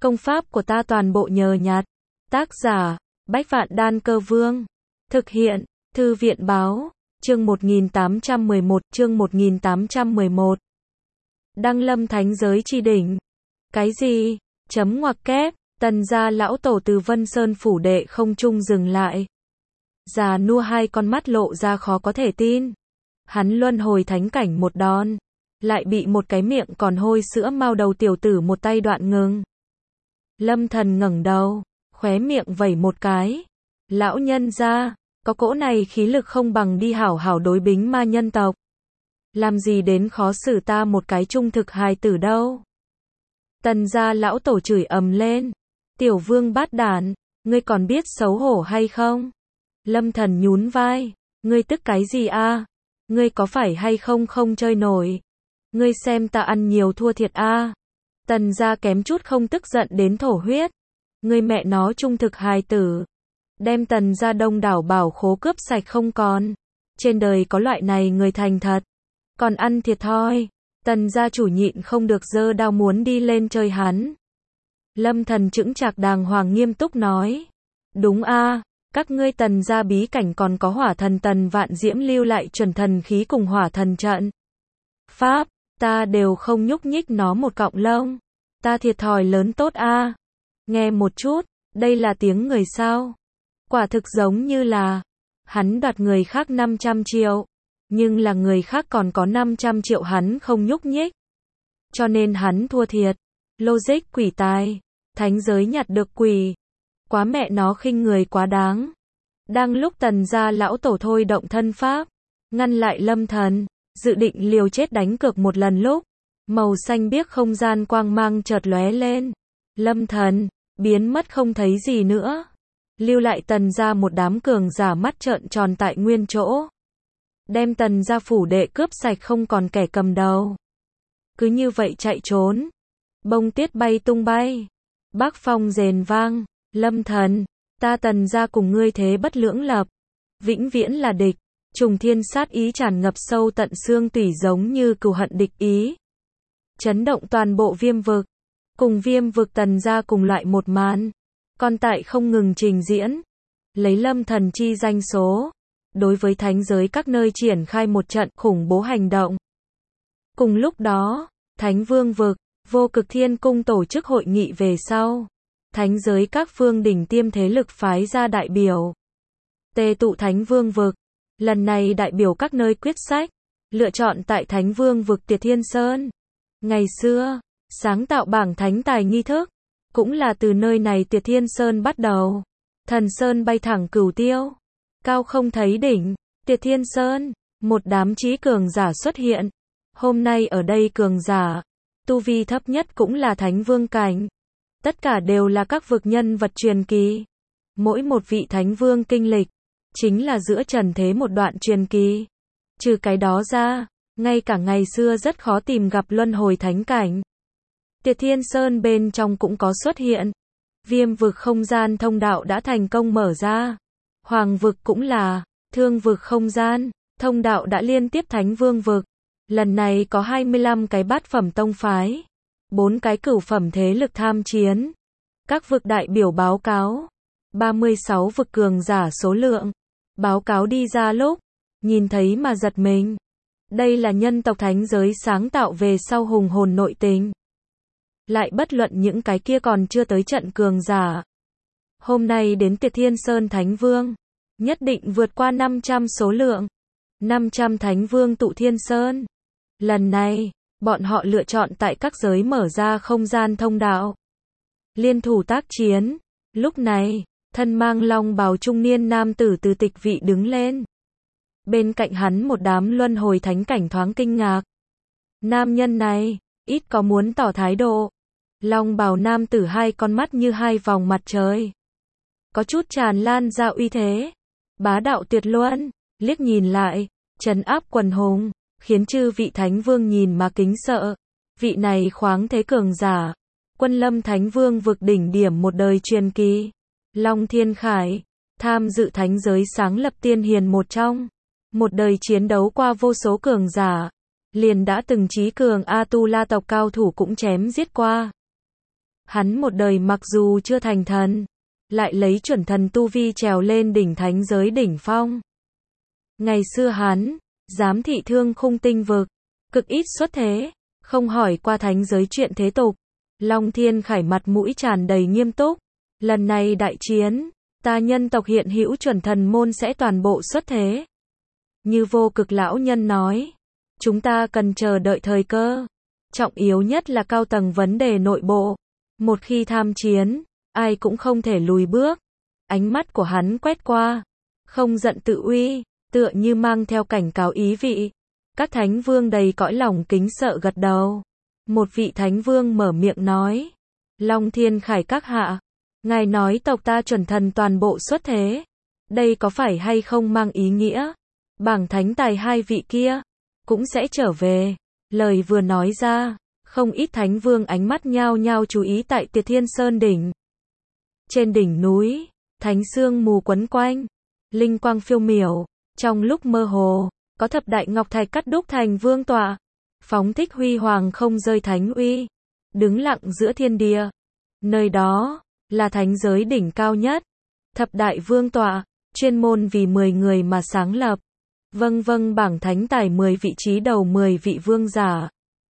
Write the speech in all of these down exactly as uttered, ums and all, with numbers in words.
Công pháp của ta toàn bộ nhờ nhặt. Tác giả, Bách Vạn Đan Cơ Vương. Thực hiện, Thư viện Báo, chương một nghìn tám trăm mười một, chương một nghìn tám trăm mười một. Đăng lâm thánh giới chi đỉnh. Cái gì? Chấm ngoặc kép, Tần gia lão tổ từ Vân Sơn phủ đệ không trung dừng lại. Già nua hai con mắt lộ ra khó có thể tin. Hắn luân hồi thánh cảnh một đòn, lại bị một cái miệng còn hôi sữa mao đầu tiểu tử một tay đoạn ngừng. Lâm Thần ngẩng đầu, khóe miệng vẩy một cái. Lão nhân gia, có cỗ này khí lực không bằng đi hảo hảo đối bính ma nhân tộc. Làm gì đến khó xử ta một cái trung thực hài tử đâu. Tần gia lão tổ chửi ầm lên. Tiểu vương bát đản, ngươi còn biết xấu hổ hay không? Lâm Thần nhún vai. Ngươi tức cái gì a? Ngươi có phải hay không không chơi nổi? Ngươi xem ta ăn nhiều thua thiệt a. Tần gia kém chút không tức giận đến thổ huyết. Ngươi mẹ nó trung thực hài tử. Đem tần gia đông đảo bảo khố cướp sạch không còn. Trên đời có loại này người thành thật. Còn ăn thiệt thòi. Tần gia chủ nhịn không được giơ đao muốn đi lên chơi hắn. Lâm Thần chững chạc đàng hoàng nghiêm túc nói. Đúng a, các ngươi tần gia bí cảnh còn có hỏa thần Tần Vạn Diễm lưu lại chuẩn thần khí cùng hỏa thần trận. Pháp, ta đều không nhúc nhích nó một cọng lông. Ta thiệt thòi lớn tốt a. Nghe một chút, đây là tiếng người sao? Quả thực giống như là hắn đoạt người khác năm trăm triệu, nhưng là người khác còn có năm trăm triệu hắn không nhúc nhích. Cho nên hắn thua thiệt. Logic quỷ tài, thánh giới nhặt được quỷ. Quá mẹ nó khinh người quá đáng. Đang lúc tần gia lão tổ thôi động thân pháp, ngăn lại Lâm Thần, dự định liều chết đánh cược một lần lúc, màu xanh biếc không gian quang mang chợt lóe lên. Lâm Thần, biến mất không thấy gì nữa. Lưu lại tần gia một đám cường giả mắt trợn tròn tại nguyên chỗ. Đem tần gia phủ đệ cướp sạch không còn kẻ cầm đầu. Cứ như vậy chạy trốn. Bông tuyết bay tung bay. Bác phong rền vang. Lâm Thần, ta tần gia cùng ngươi thế bất lưỡng lập. Vĩnh viễn là địch. Trùng thiên sát ý tràn ngập sâu tận xương tủy giống như cừu hận địch ý. Chấn động toàn bộ viêm vực. Cùng viêm vực tần gia cùng loại một màn. Còn tại không ngừng trình diễn. Lấy Lâm Thần chi danh số. Đối với thánh giới các nơi triển khai một trận khủng bố hành động. Cùng lúc đó, Thánh Vương vực, Vô Cực Thiên Cung tổ chức hội nghị về sau. Thánh giới các phương đỉnh tiêm thế lực phái ra đại biểu. Tề tụ Thánh Vương vực. Lần này đại biểu các nơi quyết sách. Lựa chọn tại Thánh Vương vực Tiệt Thiên Sơn. Ngày xưa, sáng tạo bảng thánh tài nghi thức. Cũng là từ nơi này Tiệt Thiên Sơn bắt đầu. Thần Sơn bay thẳng cửu tiêu. Cao không thấy đỉnh. Tiệt Thiên Sơn. Một đám trí cường giả xuất hiện. Hôm nay ở đây cường giả. Tu vi thấp nhất cũng là Thánh Vương cảnh. Tất cả đều là các vực nhân vật truyền kỳ. Mỗi một vị Thánh Vương kinh lịch. Chính là giữa trần thế một đoạn truyền kỳ. Trừ cái đó ra. Ngay cả ngày xưa rất khó tìm gặp luân hồi thánh cảnh. Tiệt Thiên Sơn bên trong cũng có xuất hiện. Viêm vực không gian thông đạo đã thành công mở ra. Hoàng vực cũng là. Thương vực không gian. Thông đạo đã liên tiếp Thánh Vương vực. Lần này có hai mươi lăm cái bát phẩm tông phái. bốn cái cửu phẩm thế lực tham chiến. Các vực đại biểu báo cáo. ba mươi sáu vực cường giả số lượng. Báo cáo đi ra lúc. Nhìn thấy mà giật mình. Đây là nhân tộc thánh giới sáng tạo về sau hùng hồn nội tình. Lại bất luận những cái kia còn chưa tới trận cường giả. Hôm nay đến Tiệt Thiên Sơn Thánh Vương. Nhất định vượt qua năm trăm số lượng. năm trăm Thánh Vương tụ Thiên Sơn. Lần này, bọn họ lựa chọn tại các giới mở ra không gian thông đạo. Liên thủ tác chiến. Lúc này, thân mang long bào trung niên nam tử từ tịch vị đứng lên. Bên cạnh hắn một đám luân hồi thánh cảnh thoáng kinh ngạc. Nam nhân này, ít có muốn tỏ thái độ. Long bào nam tử hai con mắt như hai vòng mặt trời. Có chút tràn lan ra uy thế. Bá đạo tuyệt luân, liếc nhìn lại, trấn áp quần hùng, khiến chư vị Thánh Vương nhìn mà kính sợ. Vị này khoáng thế cường giả. Quân lâm Thánh Vương vực đỉnh điểm một đời truyền kỳ. Long Thiên Khải, tham dự thánh giới sáng lập tiên hiền một trong. Một đời chiến đấu qua vô số cường giả. Liền đã từng trí cường A Tu La tộc cao thủ cũng chém giết qua. Hắn một đời mặc dù chưa thành thần, lại lấy chuẩn thần tu vi trèo lên đỉnh thánh giới đỉnh phong. Ngày xưa hắn, giám thị thương khung tinh vực, cực ít xuất thế, không hỏi qua thánh giới chuyện thế tục. Long Thiên Khải mặt mũi tràn đầy nghiêm túc. Lần này đại chiến, ta nhân tộc hiện hữu chuẩn thần môn sẽ toàn bộ xuất thế. Như Vô Cực lão nhân nói, chúng ta cần chờ đợi thời cơ. Trọng yếu nhất là cao tầng vấn đề nội bộ. Một khi tham chiến, ai cũng không thể lùi bước. Ánh mắt của hắn quét qua, không giận tự uy, tựa như mang theo cảnh cáo ý vị. Các thánh vương đầy cõi lòng kính sợ gật đầu. Một vị thánh vương mở miệng nói, Long Thiên Khải các hạ, ngài nói tộc ta chuẩn thần toàn bộ xuất thế. Đây có phải hay không mang ý nghĩa, bảng thánh tài hai vị kia, cũng sẽ trở về. Lời vừa nói ra, không ít thánh vương ánh mắt nhao nhao chú ý tại Tiệt Thiên Sơn đỉnh. Trên đỉnh núi, thánh sương mù quấn quanh, linh quang phiêu miểu, trong lúc mơ hồ, có thập đại ngọc thạch cắt đúc thành vương tọa, phóng thích huy hoàng không rơi thánh uy, đứng lặng giữa thiên địa. Nơi đó, là thánh giới đỉnh cao nhất, thập đại vương tọa, chuyên môn vì mười người mà sáng lập. Vâng vâng bảng thánh tài mười vị trí đầu mười vị vương giả,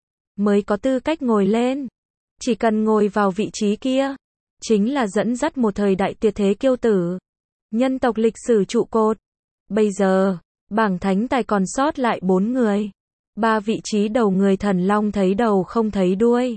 mới có tư cách ngồi lên. Chỉ cần ngồi vào vị trí kia, chính là dẫn dắt một thời đại tuyệt thế kiêu tử. Nhân tộc lịch sử trụ cột. Bây giờ, bảng thánh tài còn sót lại bốn người. Ba vị trí đầu người thần long thấy đầu không thấy đuôi.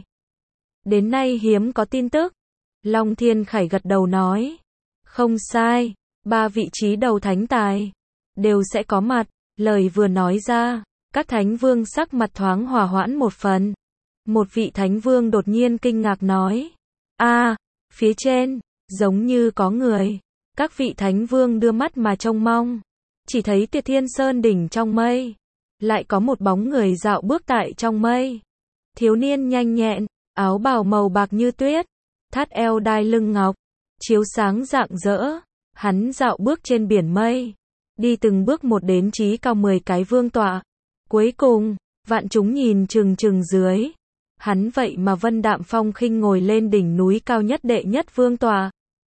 Đến nay hiếm có tin tức. Long Thiên Khải gật đầu nói. Không sai, ba vị trí đầu thánh tài đều sẽ có mặt. Lời vừa nói ra, các thánh vương sắc mặt thoáng hòa hoãn một phần. Một vị thánh vương đột nhiên kinh ngạc nói. A, à, phía trên, giống như có người. Các vị thánh vương đưa mắt mà trông mong. Chỉ thấy Tiệt Thiên Sơn đỉnh trong mây. Lại có một bóng người dạo bước tại trong mây. Thiếu niên nhanh nhẹn, áo bào màu bạc như tuyết, thắt eo đai lưng ngọc, chiếu sáng rạng rỡ. Hắn dạo bước trên biển mây, đi từng bước một đến chí cao mười cái vương tọa. Cuối cùng, vạn chúng nhìn chừng chừng dưới. Hắn vậy mà vân đạm phong khinh ngồi lên đỉnh núi cao nhất đệ nhất vương tọa.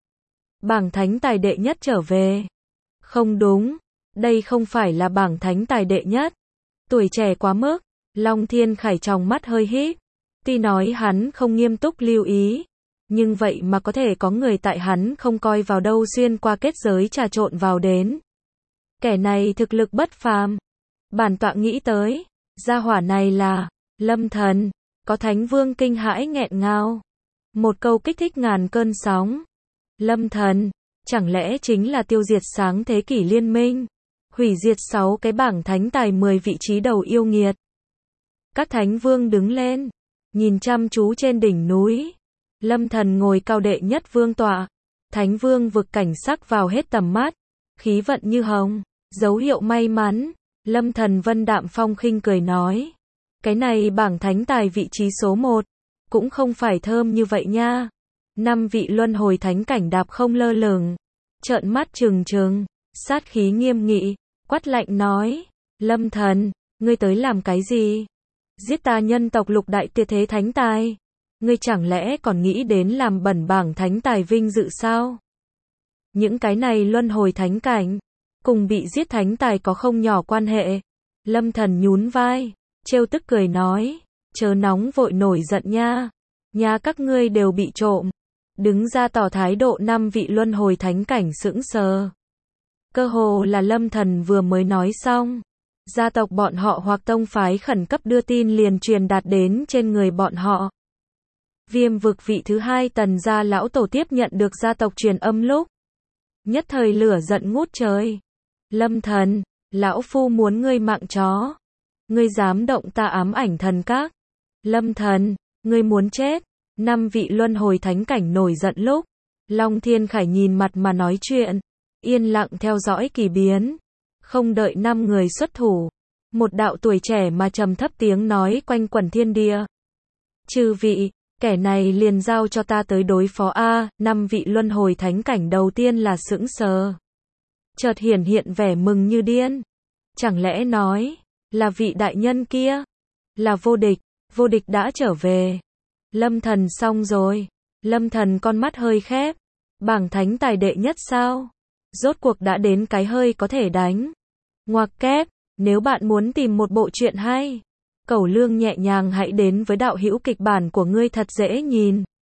Bảng thánh tài đệ nhất trở về. Không đúng, đây không phải là bảng thánh tài đệ nhất. Tuổi trẻ quá mức. Long Thiên Khải trong mắt hơi híp. Tuy nói hắn không nghiêm túc lưu ý, nhưng vậy mà có thể có người tại hắn không coi vào đâu xuyên qua kết giới trà trộn vào đến. Kẻ này thực lực bất phàm. Bản tọa nghĩ tới, gia hỏa này là Lâm Thần. Có thánh vương kinh hãi nghẹn ngào. Một câu kích thích ngàn cơn sóng. Lâm Thần, chẳng lẽ chính là tiêu diệt sáng thế kỷ liên minh, hủy diệt sáu cái bảng thánh tài mười vị trí đầu yêu nghiệt. Các thánh vương đứng lên, nhìn chăm chú trên đỉnh núi. Lâm Thần ngồi cao đệ nhất vương tọa. Thánh vương vực cảnh sắc vào hết tầm mắt, khí vận như hồng, dấu hiệu may mắn. Lâm Thần vân đạm phong khinh cười nói. Cái này bảng thánh tài vị trí số một, cũng không phải thơm như vậy nha. Năm vị luân hồi thánh cảnh đạp không lơ lửng, trợn mắt trừng trừng, sát khí nghiêm nghị, quát lạnh nói. Lâm Thần, ngươi tới làm cái gì? Giết ta nhân tộc lục đại tuyệt thế thánh tài. Ngươi chẳng lẽ còn nghĩ đến làm bẩn bảng thánh tài vinh dự sao? Những cái này luân hồi thánh cảnh, cùng bị giết thánh tài có không nhỏ quan hệ. Lâm Thần nhún vai, trêu tức cười nói. Chớ nóng vội nổi giận nha. Nhà các ngươi đều bị trộm. Đứng ra tỏ thái độ. Năm vị luân hồi thánh cảnh sững sờ. Cơ hồ là Lâm Thần vừa mới nói xong, gia tộc bọn họ hoặc tông phái khẩn cấp đưa tin liền truyền đạt đến trên người bọn họ. Viêm vực vị thứ hai Tần gia lão tổ tiếp nhận được gia tộc truyền âm lúc, nhất thời lửa giận ngút trời. Lâm Thần, lão phu muốn ngươi mạng chó. Ngươi dám động ta ám ảnh thần các. Lâm Thần, ngươi muốn chết. Năm vị luân hồi thánh cảnh nổi giận lúc, Long Thiên Khải nhìn mặt mà nói chuyện, yên lặng theo dõi kỳ biến. Không đợi năm người xuất thủ, một đạo tuổi trẻ mà trầm thấp tiếng nói quanh quẩn thiên địa. Chư vị, kẻ này liền giao cho ta tới đối phó a. Năm vị luân hồi thánh cảnh đầu tiên là sững sờ, chợt hiển hiện vẻ mừng như điên. Chẳng lẽ nói là vị đại nhân kia, là vô địch, vô địch đã trở về. Lâm Thần xong rồi. Lâm Thần con mắt hơi khép. Bảng thánh tài đệ nhất sao? Rốt cuộc đã đến cái hơi có thể đánh. Ngoặc kép, nếu bạn muốn tìm một bộ truyện hay, cẩu lương nhẹ nhàng hãy đến với đạo hữu kịch bản của ngươi thật dễ nhìn.